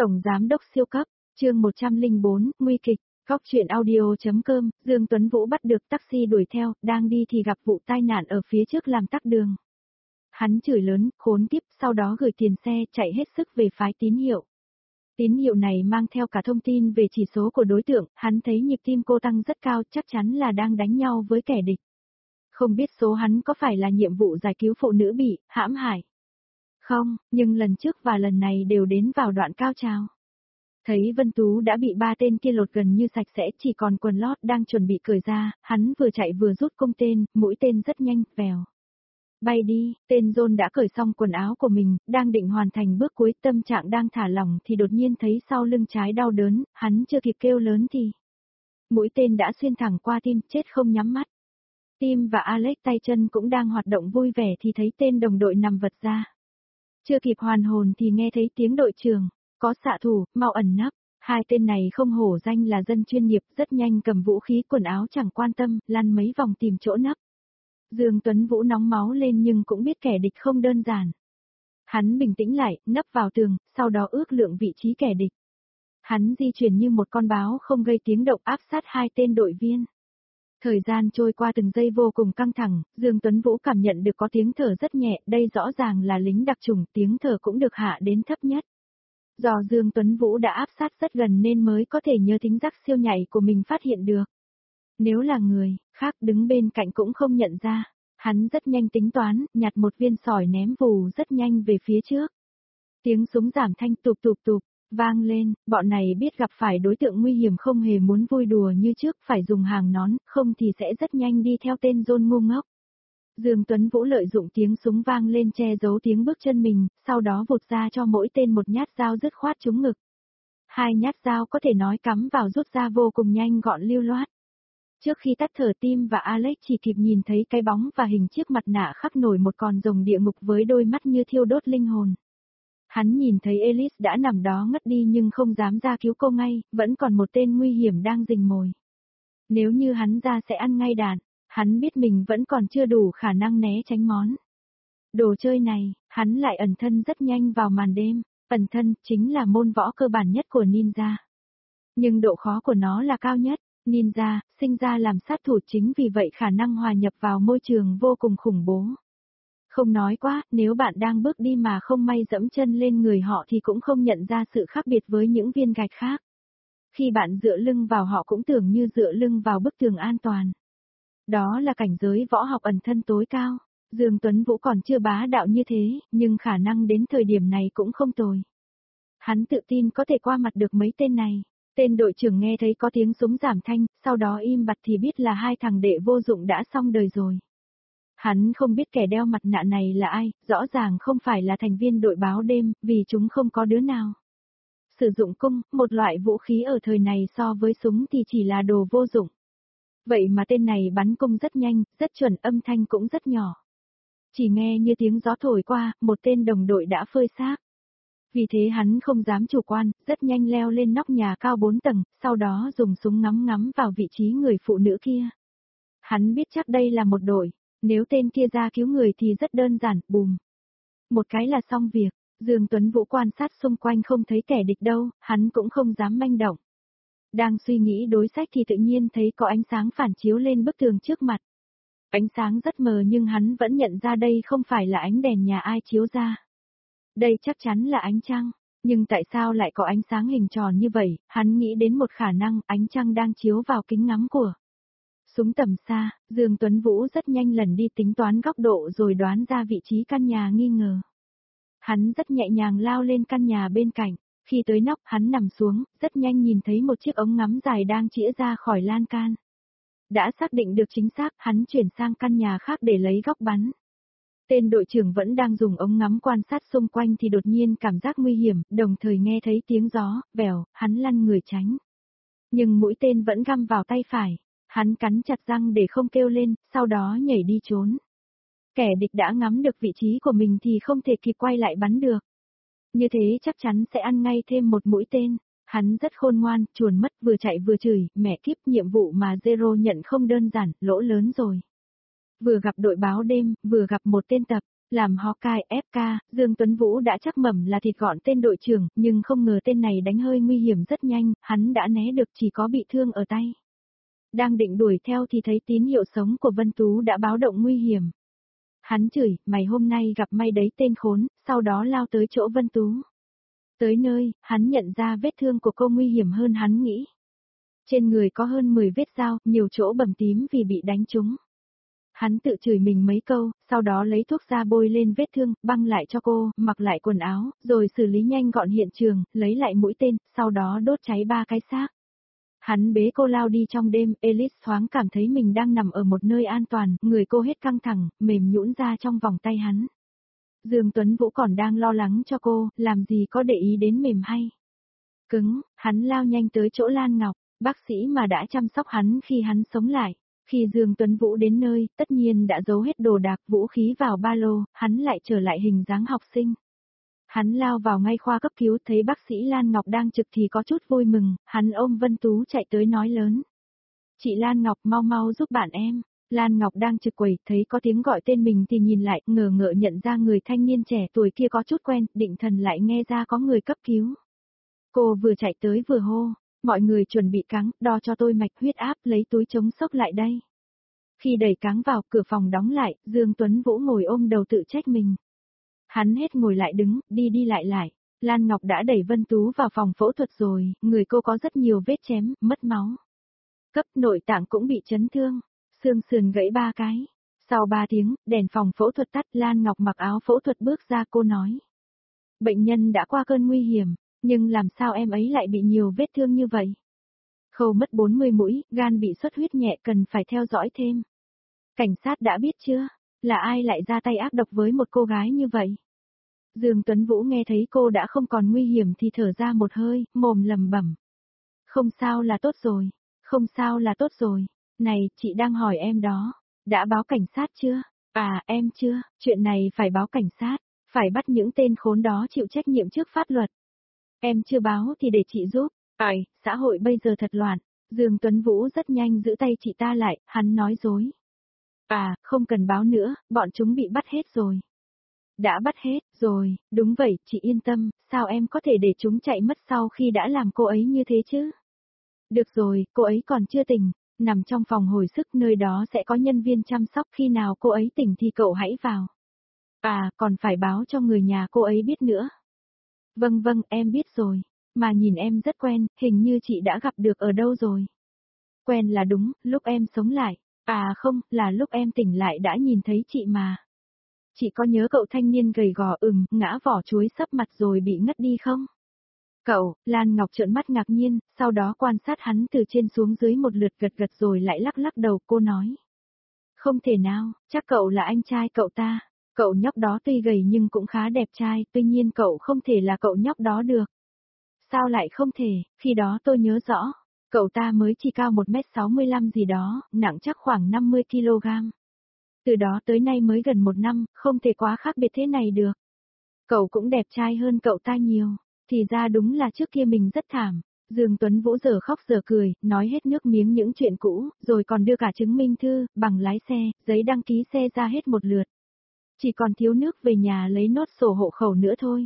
Tổng Giám đốc siêu cấp, chương 104, nguy kịch, Góc truyện audio.com, Dương Tuấn Vũ bắt được taxi đuổi theo, đang đi thì gặp vụ tai nạn ở phía trước làm tắc đường. Hắn chửi lớn, khốn kiếp, sau đó gửi tiền xe, chạy hết sức về phái tín hiệu. Tín hiệu này mang theo cả thông tin về chỉ số của đối tượng, hắn thấy nhịp tim cô tăng rất cao, chắc chắn là đang đánh nhau với kẻ địch. Không biết số hắn có phải là nhiệm vụ giải cứu phụ nữ bị hãm hại. Không, nhưng lần trước và lần này đều đến vào đoạn cao trào. Thấy Vân Tú đã bị ba tên kia lột gần như sạch sẽ, chỉ còn quần lót đang chuẩn bị cởi ra, hắn vừa chạy vừa rút cung tên, mũi tên rất nhanh, vèo. Bay đi, tên John đã cởi xong quần áo của mình, đang định hoàn thành bước cuối, tâm trạng đang thả lỏng thì đột nhiên thấy sau lưng trái đau đớn, hắn chưa kịp kêu lớn thì mũi tên đã xuyên thẳng qua tim, chết không nhắm mắt. Tim và Alex tay chân cũng đang hoạt động vui vẻ thì thấy tên đồng đội nằm vật ra. Chưa kịp hoàn hồn thì nghe thấy tiếng đội trưởng, có xạ thủ, mau ẩn nấp. Hai tên này không hổ danh là dân chuyên nghiệp, rất nhanh cầm vũ khí quần áo chẳng quan tâm, lăn mấy vòng tìm chỗ nấp. Dương Tuấn Vũ nóng máu lên nhưng cũng biết kẻ địch không đơn giản. Hắn bình tĩnh lại, nấp vào tường, sau đó ước lượng vị trí kẻ địch. Hắn di chuyển như một con báo không gây tiếng động áp sát hai tên đội viên. Thời gian trôi qua từng giây vô cùng căng thẳng, Dương Tuấn Vũ cảm nhận được có tiếng thở rất nhẹ, đây rõ ràng là lính đặc chủng, tiếng thở cũng được hạ đến thấp nhất. Do Dương Tuấn Vũ đã áp sát rất gần nên mới có thể nhớ thính giác siêu nhạy của mình phát hiện được. Nếu là người khác đứng bên cạnh cũng không nhận ra, hắn rất nhanh tính toán, nhặt một viên sỏi ném vù rất nhanh về phía trước. Tiếng súng giảm thanh tụp tụp tụp, vang lên, bọn này biết gặp phải đối tượng nguy hiểm không hề muốn vui đùa như trước, phải dùng hàng nón, không thì sẽ rất nhanh đi theo tên John ngu ngốc. Dương Tuấn Vũ lợi dụng tiếng súng vang lên che giấu tiếng bước chân mình, sau đó vụt ra cho mỗi tên một nhát dao dứt khoát trúng ngực. Hai nhát dao có thể nói cắm vào rút ra vô cùng nhanh gọn lưu loát. Trước khi tắt thở Tim và Alex chỉ kịp nhìn thấy cái bóng và hình chiếc mặt nạ khắc nổi một con rồng địa ngục với đôi mắt như thiêu đốt linh hồn. Hắn nhìn thấy Alice đã nằm đó ngất đi nhưng không dám ra cứu cô ngay, vẫn còn một tên nguy hiểm đang rình mồi. Nếu như hắn ra sẽ ăn ngay đạn, hắn biết mình vẫn còn chưa đủ khả năng né tránh món đồ chơi này, hắn lại ẩn thân rất nhanh vào màn đêm, ẩn thân chính là môn võ cơ bản nhất của ninja. Nhưng độ khó của nó là cao nhất, ninja, sinh ra làm sát thủ chính vì vậy khả năng hòa nhập vào môi trường vô cùng khủng bố. Không nói quá, nếu bạn đang bước đi mà không may dẫm chân lên người họ thì cũng không nhận ra sự khác biệt với những viên gạch khác. Khi bạn dựa lưng vào họ cũng tưởng như dựa lưng vào bức tường an toàn. Đó là cảnh giới võ học ẩn thân tối cao. Dương Tuấn Vũ còn chưa bá đạo như thế, nhưng khả năng đến thời điểm này cũng không tồi. Hắn tự tin có thể qua mặt được mấy tên này. Tên đội trưởng nghe thấy có tiếng súng giảm thanh, sau đó im bặt thì biết là hai thằng đệ vô dụng đã xong đời rồi. Hắn không biết kẻ đeo mặt nạ này là ai, rõ ràng không phải là thành viên đội báo đêm, vì chúng không có đứa nào sử dụng cung, một loại vũ khí ở thời này so với súng thì chỉ là đồ vô dụng. Vậy mà tên này bắn cung rất nhanh, rất chuẩn, âm thanh cũng rất nhỏ. Chỉ nghe như tiếng gió thổi qua, một tên đồng đội đã phơi xác. Vì thế hắn không dám chủ quan, rất nhanh leo lên nóc nhà cao 4 tầng, sau đó dùng súng ngắm vào vị trí người phụ nữ kia. Hắn biết chắc đây là một đội, nếu tên kia ra cứu người thì rất đơn giản, bùm. Một cái là xong việc, Dương Tuấn Vũ quan sát xung quanh không thấy kẻ địch đâu, hắn cũng không dám manh động. Đang suy nghĩ đối sách thì tự nhiên thấy có ánh sáng phản chiếu lên bức tường trước mặt. Ánh sáng rất mờ nhưng hắn vẫn nhận ra đây không phải là ánh đèn nhà ai chiếu ra. Đây chắc chắn là ánh trăng, nhưng tại sao lại có ánh sáng hình tròn như vậy, hắn nghĩ đến một khả năng ánh trăng đang chiếu vào kính ngắm của súng tầm xa, Dương Tuấn Vũ rất nhanh lần đi tính toán góc độ rồi đoán ra vị trí căn nhà nghi ngờ. Hắn rất nhẹ nhàng lao lên căn nhà bên cạnh, khi tới nóc hắn nằm xuống, rất nhanh nhìn thấy một chiếc ống ngắm dài đang chĩa ra khỏi lan can. Đã xác định được chính xác, hắn chuyển sang căn nhà khác để lấy góc bắn. Tên đội trưởng vẫn đang dùng ống ngắm quan sát xung quanh thì đột nhiên cảm giác nguy hiểm, đồng thời nghe thấy tiếng gió, vèo, hắn lăn người tránh. Nhưng mũi tên vẫn găm vào tay phải, hắn cắn chặt răng để không kêu lên, sau đó nhảy đi trốn. Kẻ địch đã ngắm được vị trí của mình thì không thể kịp quay lại bắn được. Như thế chắc chắn sẽ ăn ngay thêm một mũi tên. Hắn rất khôn ngoan, chuồn mất vừa chạy vừa chửi, mẹ kiếp, nhiệm vụ mà Zero nhận không đơn giản, lỗ lớn rồi. Vừa gặp đội báo đêm, vừa gặp một tên tập Làm Hawkeye FK, Dương Tuấn Vũ đã chắc mẩm là thịt gọn tên đội trưởng, nhưng không ngờ tên này đánh hơi nguy hiểm rất nhanh, hắn đã né được chỉ có bị thương ở tay. Đang định đuổi theo thì thấy tín hiệu sống của Vân Tú đã báo động nguy hiểm. Hắn chửi, mày hôm nay gặp may đấy tên khốn, sau đó lao tới chỗ Vân Tú. Tới nơi, hắn nhận ra vết thương của cô nguy hiểm hơn hắn nghĩ. Trên người có hơn 10 vết dao, nhiều chỗ bầm tím vì bị đánh trúng. Hắn tự chửi mình mấy câu, sau đó lấy thuốc ra bôi lên vết thương, băng lại cho cô, mặc lại quần áo, rồi xử lý nhanh gọn hiện trường, lấy lại mũi tên, sau đó đốt cháy 3 cái xác. Hắn bế cô lao đi trong đêm, Elise thoáng cảm thấy mình đang nằm ở một nơi an toàn, người cô hết căng thẳng, mềm nhũn ra trong vòng tay hắn. Dương Tuấn Vũ còn đang lo lắng cho cô, làm gì có để ý đến mềm hay cứng, hắn lao nhanh tới chỗ Lan Ngọc, bác sĩ mà đã chăm sóc hắn khi hắn sống lại. Khi Dương Tuấn Vũ đến nơi, tất nhiên đã giấu hết đồ đạc vũ khí vào ba lô, hắn lại trở lại hình dáng học sinh. Hắn lao vào ngay khoa cấp cứu thấy bác sĩ Lan Ngọc đang trực thì có chút vui mừng, hắn ôm Vân Tú chạy tới nói lớn. Chị Lan Ngọc mau mau giúp bạn em. Lan Ngọc đang trực quầy, thấy có tiếng gọi tên mình thì nhìn lại, ngờ ngợ nhận ra người thanh niên trẻ tuổi kia có chút quen, định thần lại nghe ra có người cấp cứu. Cô vừa chạy tới vừa hô, mọi người chuẩn bị cáng, đo cho tôi mạch huyết áp, lấy túi chống sốc lại đây. Khi đẩy cáng vào, cửa phòng đóng lại, Dương Tuấn Vũ ngồi ôm đầu tự trách mình. Hắn hết ngồi lại đứng, đi lại lại. Lan Ngọc đã đẩy Vân Tú vào phòng phẫu thuật rồi, người cô có rất nhiều vết chém, mất máu. Cấp nội tạng cũng bị chấn thương, xương sườn gãy 3 cái. Sau 3 tiếng, đèn phòng phẫu thuật tắt, Lan Ngọc mặc áo phẫu thuật bước ra cô nói. Bệnh nhân đã qua cơn nguy hiểm, nhưng làm sao em ấy lại bị nhiều vết thương như vậy? Khâu mất 40 mũi, gan bị xuất huyết nhẹ cần phải theo dõi thêm. Cảnh sát đã biết chưa? Là ai lại ra tay ác độc với một cô gái như vậy? Dương Tuấn Vũ nghe thấy cô đã không còn nguy hiểm thì thở ra một hơi, mồm lẩm bẩm. Không sao là tốt rồi, không sao là tốt rồi. Này, chị đang hỏi em đó, đã báo cảnh sát chưa? À, em chưa, chuyện này phải báo cảnh sát, phải bắt những tên khốn đó chịu trách nhiệm trước pháp luật. Em chưa báo thì để chị giúp. Ai, xã hội bây giờ thật loạn. Dương Tuấn Vũ rất nhanh giữ tay chị ta lại, hắn nói dối. À, không cần báo nữa, bọn chúng bị bắt hết rồi. Đã bắt hết rồi, đúng vậy, chị yên tâm, sao em có thể để chúng chạy mất sau khi đã làm cô ấy như thế chứ? Được rồi, cô ấy còn chưa tỉnh, nằm trong phòng hồi sức nơi đó sẽ có nhân viên chăm sóc khi nào cô ấy tỉnh thì cậu hãy vào. À, còn phải báo cho người nhà cô ấy biết nữa. Vâng vâng, em biết rồi, mà nhìn em rất quen, hình như chị đã gặp được ở đâu rồi. Quen là đúng, lúc em sống lại. À không, là lúc em tỉnh lại đã nhìn thấy chị mà. Chị có nhớ cậu thanh niên gầy gò ngã vỏ chuối sấp mặt rồi bị ngất đi không? Cậu, Lan Ngọc trợn mắt ngạc nhiên, sau đó quan sát hắn từ trên xuống dưới một lượt gật gật rồi lại lắc lắc đầu cô nói. Không thể nào, chắc cậu là anh trai cậu ta. Cậu nhóc đó tuy gầy nhưng cũng khá đẹp trai, tuy nhiên cậu không thể là cậu nhóc đó được. Sao lại không thể, khi đó tôi nhớ rõ. Cậu ta mới chỉ cao 1m65 gì đó, nặng chắc khoảng 50 kg. Từ đó tới nay mới gần 1 năm, không thể quá khác biệt thế này được. Cậu cũng đẹp trai hơn cậu ta nhiều, thì ra đúng là trước kia mình rất thảm. Dương Tuấn Vũ giờ khóc giờ cười, nói hết nước miếng những chuyện cũ, rồi còn đưa cả chứng minh thư, bằng lái xe, giấy đăng ký xe ra hết một lượt. Chỉ còn thiếu nước về nhà lấy nốt sổ hộ khẩu nữa thôi.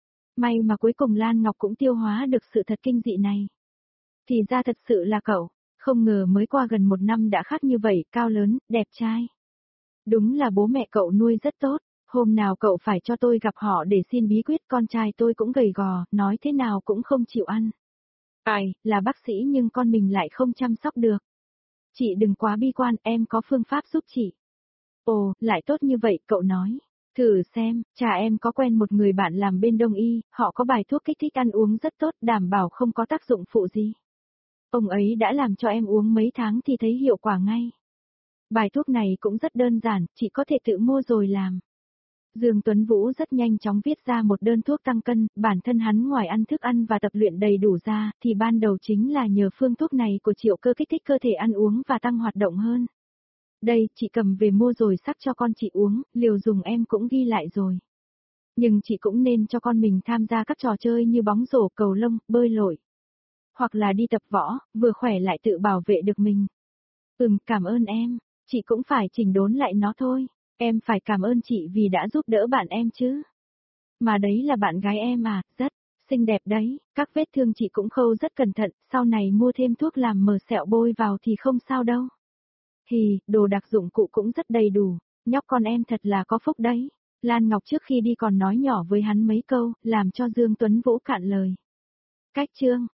May mà cuối cùng Lan Ngọc cũng tiêu hóa được sự thật kinh dị này. Thì ra thật sự là cậu, không ngờ mới qua gần 1 năm đã khác như vậy, cao lớn, đẹp trai. Đúng là bố mẹ cậu nuôi rất tốt, hôm nào cậu phải cho tôi gặp họ để xin bí quyết, con trai tôi cũng gầy gò, nói thế nào cũng không chịu ăn. Ai, là bác sĩ nhưng con mình lại không chăm sóc được. Chị đừng quá bi quan, em có phương pháp giúp chị. Ồ, lại tốt như vậy, cậu nói. Thử xem, cha em có quen một người bạn làm bên Đông y, họ có bài thuốc kích thích ăn uống rất tốt, đảm bảo không có tác dụng phụ gì. Ông ấy đã làm cho em uống mấy tháng thì thấy hiệu quả ngay. Bài thuốc này cũng rất đơn giản, chị có thể tự mua rồi làm. Dương Tuấn Vũ rất nhanh chóng viết ra một đơn thuốc tăng cân, bản thân hắn ngoài ăn thức ăn và tập luyện đầy đủ ra, thì ban đầu chính là nhờ phương thuốc này của Triệu Cơ kích thích cơ thể ăn uống và tăng hoạt động hơn. Đây, chị cầm về mua rồi sắc cho con chị uống, liều dùng em cũng ghi lại rồi. Nhưng chị cũng nên cho con mình tham gia các trò chơi như bóng rổ, cầu lông, bơi lội. Hoặc là đi tập võ, vừa khỏe lại tự bảo vệ được mình. Cảm ơn em, chị cũng phải chỉnh đốn lại nó thôi. Em phải cảm ơn chị vì đã giúp đỡ bạn em chứ. Mà đấy là bạn gái em à, rất xinh đẹp đấy, các vết thương chị cũng khâu rất cẩn thận, sau này mua thêm thuốc làm mờ sẹo bôi vào thì không sao đâu. Đồ đặc dụng cụ cũng rất đầy đủ, nhóc con em thật là có phúc đấy. Lan Ngọc trước khi đi còn nói nhỏ với hắn mấy câu, làm cho Dương Tuấn Vũ cạn lời. Cách chương